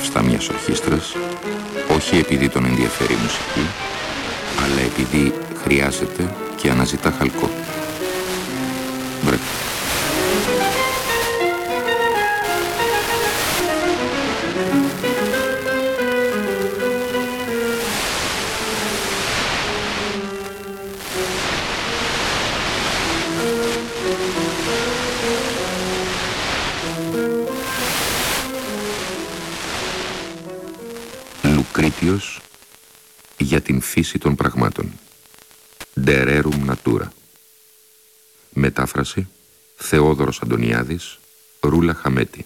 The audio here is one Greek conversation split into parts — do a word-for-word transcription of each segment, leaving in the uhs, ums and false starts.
μπροστά μιας ορχήστρας, όχι επειδή τον ενδιαφέρει η μουσική, αλλά επειδή χρειάζεται και αναζητά χαλκό. Βρέτε. Λουκρίτιος για την φύση των πραγμάτων. De rerum natura. Μετάφραση Θεόδωρος Αντωνιάδης, Ρούλα Χαμέτη.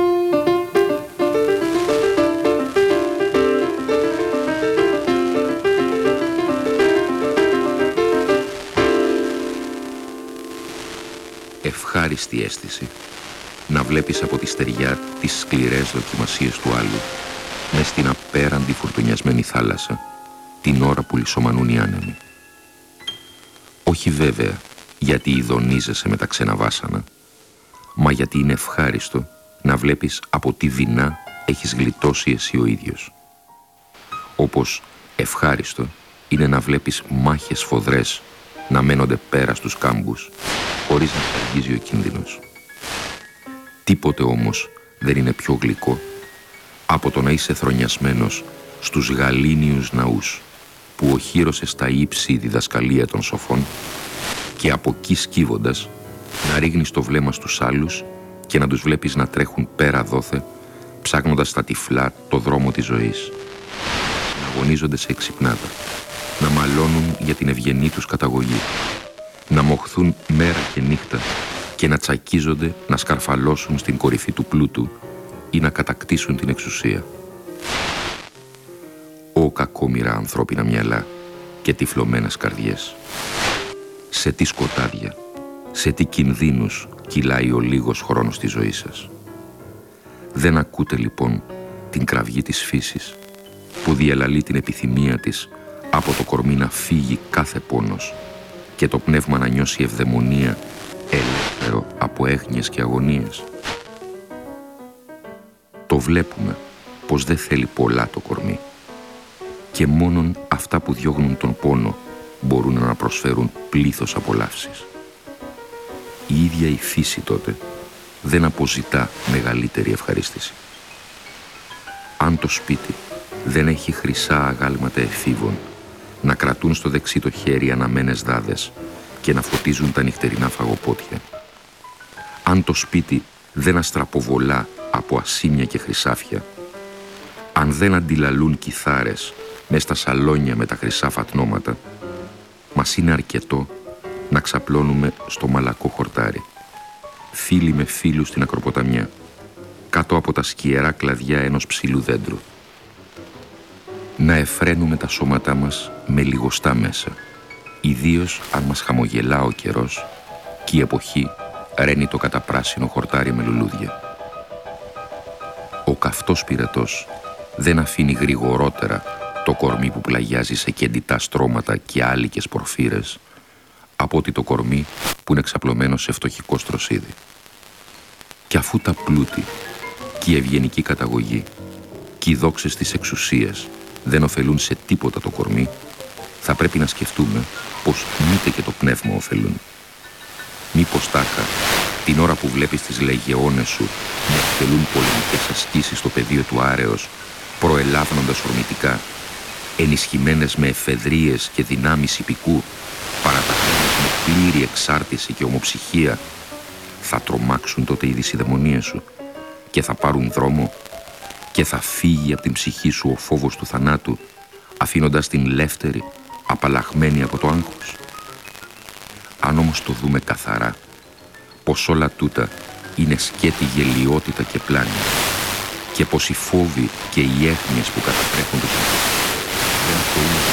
Ευχάριστη αίσθηση να βλέπεις από τη στεριά τις σκληρές δοκιμασίες του άλλου μες στην απέραντη φουρτουνιασμένη θάλασσα την ώρα που λυσομανούν οι άνεμοι. Όχι βέβαια γιατί ειδονίζεσαι με τα ξένα βάσανα, μα γιατί είναι ευχάριστο να βλέπεις από τι δεινά έχεις γλιτώσει εσύ ο ίδιος. Όπως ευχάριστο είναι να βλέπεις μάχες φοδρές να μένονται πέρα στους κάμπους χωρίς να αργίζει ο κίνδυνος. Τίποτε όμως δεν είναι πιο γλυκό από το να είσαι θρονιασμένος στους γαλήνιους ναούς που οχύρωσε στα ύψη η διδασκαλία των σοφών και από εκεί σκύβοντας να ρίχνεις το βλέμμα στους άλλους και να τους βλέπεις να τρέχουν πέρα δόθε ψάχνοντας στα τυφλά το δρόμο της ζωής, να αγωνίζονται σε εξυπνάδα, να μαλώνουν για την ευγενή τους καταγωγή, να μοχθούν μέρα και νύχτα και να τσακίζονται να σκαρφαλώσουν στην κορυφή του πλούτου ή να κατακτήσουν την εξουσία. Ω κακόμοιρα ανθρώπινα μυαλά και τυφλωμένες καρδιές. Σε τι σκοτάδια, σε τι κινδύνους κυλάει ο λίγος χρόνος της ζωής σας. Δεν ακούτε λοιπόν την κραυγή της φύσης που διαλαλεί την επιθυμία της από το κορμί να φύγει κάθε πόνος και το πνεύμα να νιώσει ευδαιμονία ελεύθερο από έγνοιες και αγωνίες. Το βλέπουμε πως δεν θέλει πολλά το κορμί και μόνον αυτά που διώγνουν τον πόνο μπορούν να προσφέρουν πλήθος απολαύσεις. Η ίδια η φύση τότε δεν αποζητά μεγαλύτερη ευχαρίστηση. Αν το σπίτι δεν έχει χρυσά αγάλματα εφήβων να κρατούν στο δεξί το χέρι αναμένες δάδες και να φωτίζουν τα νυχτερινά φαγοπότια, αν το σπίτι δεν αστραποβολά από ασήμια και χρυσάφια, αν δεν αντιλαλούν κιθάρες μες στα σαλόνια με τα χρυσά φατνώματα, μας είναι αρκετό να ξαπλώνουμε στο μαλακό χορτάρι, φίλοι με φίλους στην ακροποταμιά, κάτω από τα σκιερά κλαδιά ενός ψηλού δέντρου. Να εφραίνουμε τα σώματά μας με λιγοστά μέσα, ιδίως αν μας χαμογελά ο καιρός και η εποχή ραίνει το καταπράσινο χορτάρι με λουλούδια. Ο καυτός πυρετός δεν αφήνει γρηγορότερα το κορμί που πλαγιάζει σε κεντητά στρώματα και άλικες πορφύρες από ότι το κορμί που είναι ξαπλωμένο σε φτωχικό στροσίδι. Και αφού τα πλούτη και η ευγενική καταγωγή και οι δόξες της εξουσίας δεν ωφελούν σε τίποτα το κορμί, θα πρέπει να σκεφτούμε πως μήτε και το πνεύμα ωφελούν. Μήπως τάχα την ώρα που βλέπεις τις λεγεώνες σου να εκτελούν πολεμικές ασκήσεις στο πεδίο του άρεος, προελάβνοντας ορμητικά, ενισχυμένες με εφεδρίες και δυνάμεις ιππικού, παραταχμένες με πλήρη εξάρτηση και ομοψυχία, θα τρομάξουν τότε οι δυσιδαιμονίες σου και θα πάρουν δρόμο και θα φύγει από την ψυχή σου ο φόβος του θανάτου, αφήνοντας την λεύτερη, απαλλαγμένη από το άγχος. Αν όμως το δούμε καθαρά, πως όλα τούτα είναι σκέτη γελιότητα και πλάνη και πως οι φόβοι και οι έγνοιες που κατατρέχουν τους ανθρώπους δεν αφορούν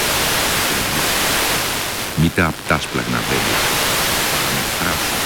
μήτε απτάς πλαγναβέλια, με θράσους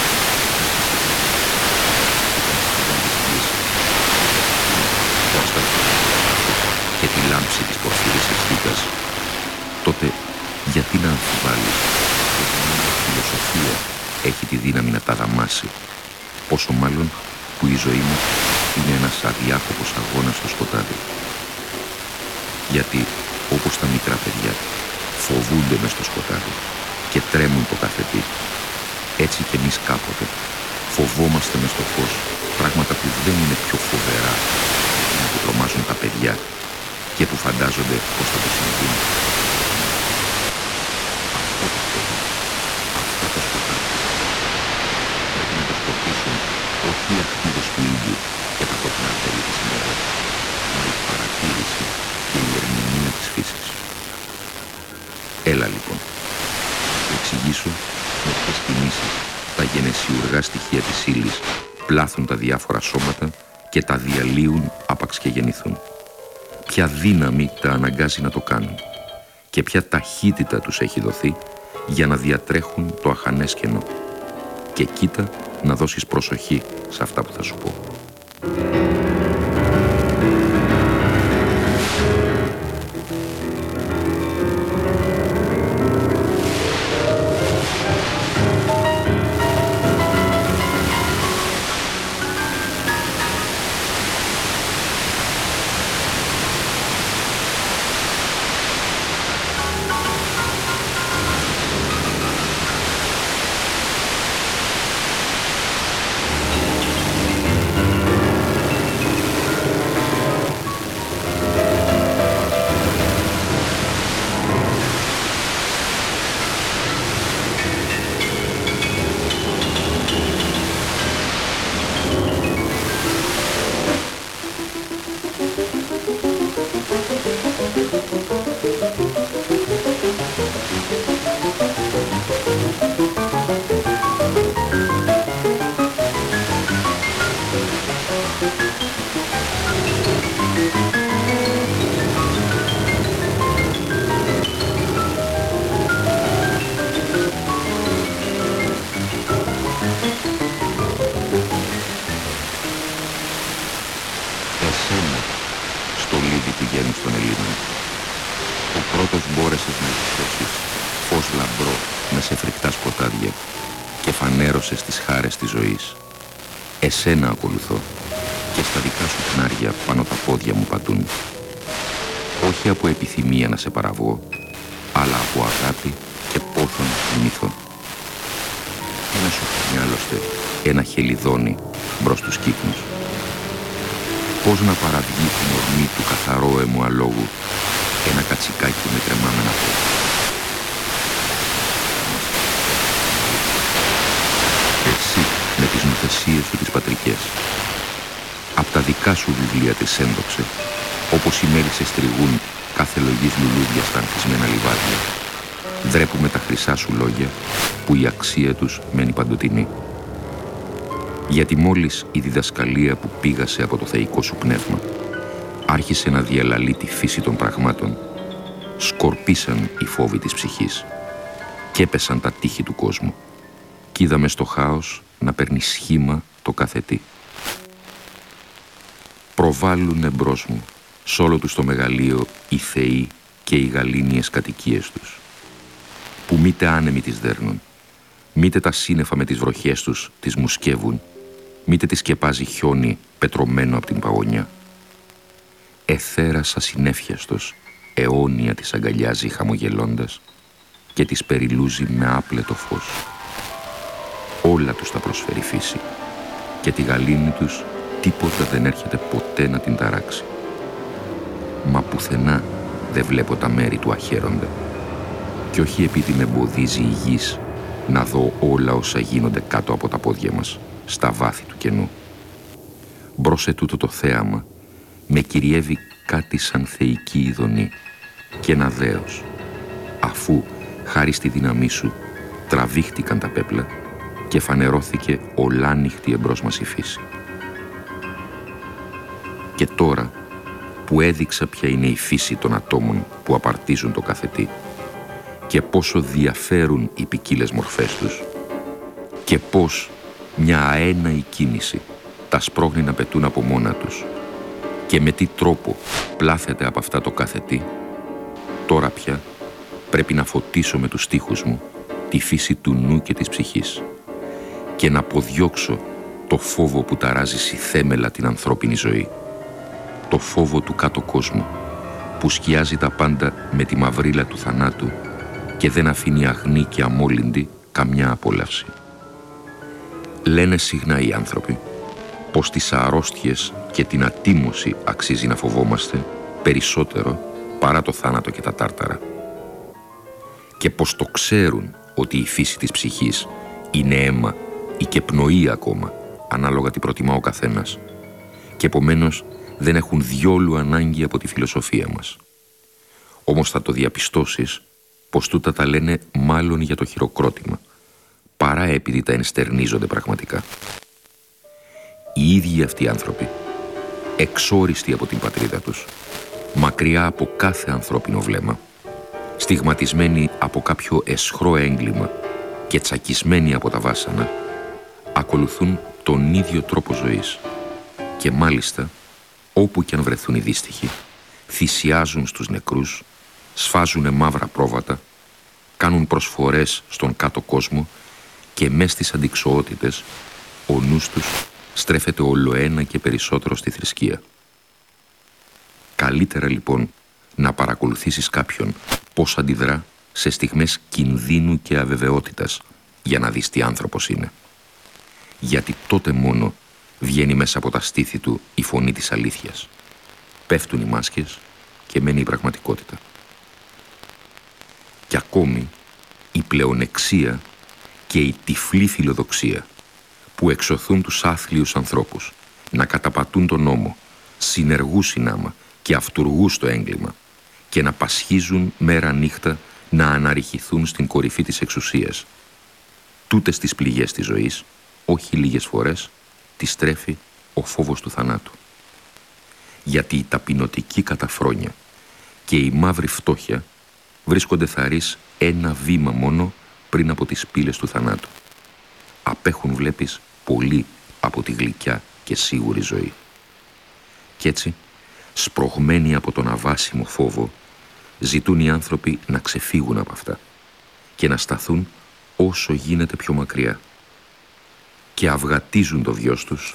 και τη λάμψη της πορφύρης αισθήτας, τότε γιατί να αμφιβάλλεις πως η φιλοσοφία έχει τη δύναμη να τα δαμάσει, πόσο μάλλον που η ζωή μου είναι ένας αδιάκοπος αγώνας στο σκοτάδι. Γιατί, όπως τα μικρά παιδιά, φοβούνται μες στο σκοτάδι και τρέμουν το καθετή, έτσι κι εμείς κάποτε φοβόμαστε μες στο φως πράγματα που δεν είναι πιο φοβερά να που τρομάζουν τα παιδιά και που φαντάζονται πως θα το συμβούν. Αυτό το φόβο, αυτό το σκοτάδι, πρέπει να το σκοτήσουν όχι οι ακτίδες του ήλιου και τα κόκκινα τέλη της ημέρας, αλλά η παρατήρηση και η ερμηνεία της φύσης. Έλα λοιπόν, θα σου εξηγήσω με ποιες κινήσεις τα γενεσιουργά στοιχεία της ύλης πλάθουν τα διάφορα σώματα και τα διαλύουν άπαξ και γεννηθούν. Ποια δύναμη τα αναγκάζει να το κάνουν και ποια ταχύτητα τους έχει δοθεί για να διατρέχουν το αχανές κενό. Και κοίτα να δώσεις προσοχή σε αυτά που θα σου πω. Στις χάρες της ζωής. Εσένα ακολουθώ και στα δικά σου χνάρια πάνω τα πόδια μου πατούν. Όχι από επιθυμία να σε παραβγώ, αλλά από αγάπη και πόθον μύθο. Ένα σου φέρνει άλλωστε ένα χελιδόνι μπρος στους κύκνους. Πώς να παραβγεί την ορμή του καθαρόαιμου αλόγου ένα κατσικάκι με κρεμάμενα πόδια. Εσύ με τις νοθεσίες σου τις πατρικές. Απ' τα δικά σου βιβλία τις ένδοξε, όπως οι μέλισσες τριγούν κάθε λογής λουλούδια στα ανθισμένα λιβάδια. Δρέπουμε τα χρυσά σου λόγια, που η αξία τους μένει παντοτινή. Γιατί μόλις η διδασκαλία που πήγασε από το θεϊκό σου πνεύμα άρχισε να διαλαλεί τη φύση των πραγμάτων, σκορπίσαν οι φόβοι της ψυχής και έπεσαν τα τείχη του κόσμου. Κι είδαμε στο χάος να παίρνει σχήμα το κάθε τι. Προβάλλουν εμπρός μου σ' όλο τους το μεγαλείο οι θεοί και οι γαλήνιες κατοικίες τους, που μήτε άνεμοι τις δέρνουν, μήτε τα σύννεφα με τις βροχές τους τις μουσκεύουν, μήτε τις σκεπάζει χιόνι πετρωμένο από την παγωνιά. Εθέρας ασυνέφιαστος αιώνια τις αγκαλιάζει χαμογελώντας και τις περιλούζει με άπλετο φως. Όλα τους τα προσφέρει φύση και τη γαλήνη τους τίποτα δεν έρχεται ποτέ να την ταράξει. Μα πουθενά δεν βλέπω τα μέρη του αχαίροντα κι όχι επειδή με εμποδίζει η γης να δω όλα όσα γίνονται κάτω από τα πόδια μας στα βάθη του κενού. Μπρος σε τούτο το θέαμα με κυριεύει κάτι σαν θεϊκή ειδονή και ένα δέος, αφού χάρη στη δύναμή σου τραβήχτηκαν τα πέπλα και φανερώθηκε ολάνυχτη εμπρός μας η φύση. Και τώρα που έδειξα ποια είναι η φύση των ατόμων που απαρτίζουν το κάθε τι και πόσο διαφέρουν οι ποικίλες μορφές τους και πώς μια αέναη κίνηση τα σπρώχνει να πετούν από μόνα τους και με τι τρόπο πλάθεται από αυτά το κάθε τι, τώρα πια πρέπει να φωτίσω με τους στίχους μου τη φύση του νου και της ψυχής και να αποδιώξω το φόβο που ταράζει στη θέμελα την ανθρώπινη ζωή, το φόβο του κάτω κόσμου, που σκιάζει τα πάντα με τη μαυρίλα του θανάτου και δεν αφήνει αγνή και αμόλυντη καμιά απόλαυση. Λένε συχνά οι άνθρωποι πως τις αρρώστιες και την ατίμωση αξίζει να φοβόμαστε περισσότερο παρά το θάνατο και τα τάρταρα. Και πως το ξέρουν ότι η φύση της ψυχής είναι αίμα ή και πνοή ακόμα, ανάλογα τι προτιμά ο καθένας, και επομένως δεν έχουν διόλου ανάγκη από τη φιλοσοφία μας. Όμως θα το διαπιστώσεις πως τούτα τα λένε μάλλον για το χειροκρότημα, παρά επειδή τα ενστερνίζονται πραγματικά. Οι ίδιοι αυτοί οι άνθρωποι, εξόριστοι από την πατρίδα τους, μακριά από κάθε ανθρώπινο βλέμμα, στιγματισμένοι από κάποιο αισχρό έγκλημα και τσακισμένοι από τα βάσανα, ακολουθούν τον ίδιο τρόπο ζωής και μάλιστα, όπου κι αν βρεθούν οι δύστιχοι, θυσιάζουν στους νεκρούς, σφάζουνε μαύρα πρόβατα, κάνουν προσφορές στον κάτω κόσμο και μες στις αντιξοότητες ο νους τους στρέφεται ολοένα και περισσότερο στη θρησκεία. Καλύτερα λοιπόν να παρακολουθήσεις κάποιον πώς αντιδρά σε στιγμές κινδύνου και αβεβαιότητας για να δεις τι άνθρωπος είναι. Γιατί τότε μόνο βγαίνει μέσα από τα στήθη του η φωνή της αλήθειας. Πέφτουν οι μάσκες και μένει η πραγματικότητα. Και ακόμη η πλεονεξία και η τυφλή φιλοδοξία που εξωθούν τους άθλιους ανθρώπους να καταπατούν τον νόμο, συνεργούς συνάμα και αυτουργούς στο έγκλημα και να πασχίζουν μέρα νύχτα να αναρριχηθούν στην κορυφή της εξουσίας. Τούτες τις πληγές της ζωής, όχι λίγες φορές, τις τρέφει ο φόβος του θανάτου. Γιατί η ταπεινωτική καταφρόνια και η μαύρη φτώχεια βρίσκονται θαρείς ένα βήμα μόνο πριν από τις πύλες του θανάτου. Απέχουν, βλέπεις, πολύ από τη γλυκιά και σίγουρη ζωή. Κι έτσι, σπρωγμένοι από τον αβάσιμο φόβο, ζητούν οι άνθρωποι να ξεφύγουν από αυτά και να σταθούν όσο γίνεται πιο μακριά. Και αυγατίζουν το βιος τους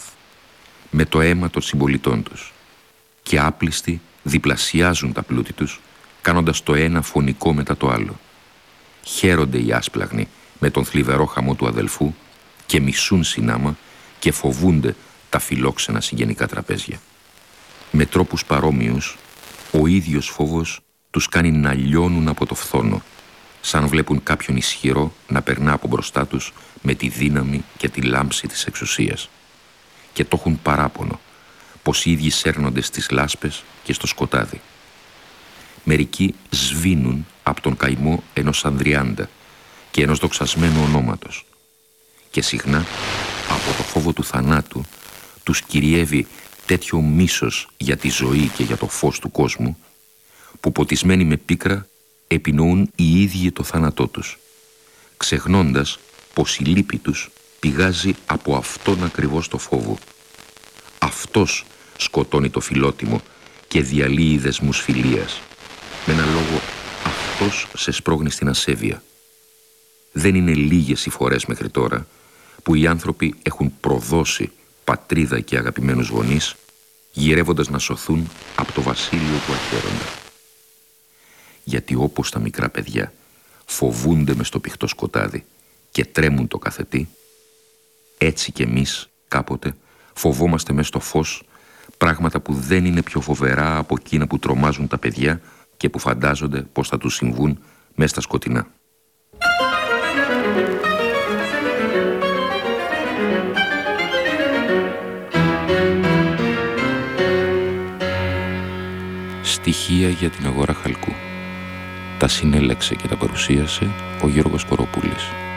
με το αίμα των συμπολιτών τους και άπλιστοι διπλασιάζουν τα πλούτη τους, κάνοντας το ένα φωνικό μετά το άλλο. Χαίρονται οι άσπλαγνοι με τον θλιβερό χαμό του αδελφού και μισούν συνάμα και φοβούνται τα φιλόξενα συγγενικά τραπέζια. Με τρόπους παρόμοιους, ο ίδιος φόβος τους κάνει να λιώνουν από το φθόνο, σαν βλέπουν κάποιον ισχυρό να περνά από μπροστά τους με τη δύναμη και τη λάμψη της εξουσίας. Και το έχουν παράπονο, πως οι ίδιοι σέρνονται στις λάσπες και στο σκοτάδι. Μερικοί σβήνουν από τον καημό ενός Ανδριάντα και ενός δοξασμένου ονόματος. Και συχνά, από το φόβο του θανάτου, τους κυριεύει τέτοιο μίσος για τη ζωή και για το φως του κόσμου, που ποτισμένοι με πίκρα επινοούν οι ίδιοι το θάνατό τους, ξεχνώντας πως η λύπη τους πηγάζει από αυτόν ακριβώς το φόβο. Αυτός σκοτώνει το φιλότιμο και διαλύει δεσμούς φιλίας. Με ένα λόγο, αυτός σε σπρώχνει στην ασέβεια. Δεν είναι λίγες οι φορές μέχρι τώρα που οι άνθρωποι έχουν προδώσει πατρίδα και αγαπημένους γονείς, γυρεύοντας να σωθούν από το βασίλειο του αχαίροντα. Γιατί όπως τα μικρά παιδιά φοβούνται μες στο πηχτό σκοτάδι και τρέμουν το καθετή, έτσι κι εμείς κάποτε φοβόμαστε μες στο φως πράγματα που δεν είναι πιο φοβερά από εκείνα που τρομάζουν τα παιδιά και που φαντάζονται πως θα τους συμβούν μες στα σκοτεινά. Στοιχεία για την αγορά χαλκού. Τα συνέλεξε και τα παρουσίασε ο Γιώργος Κοροπούλης.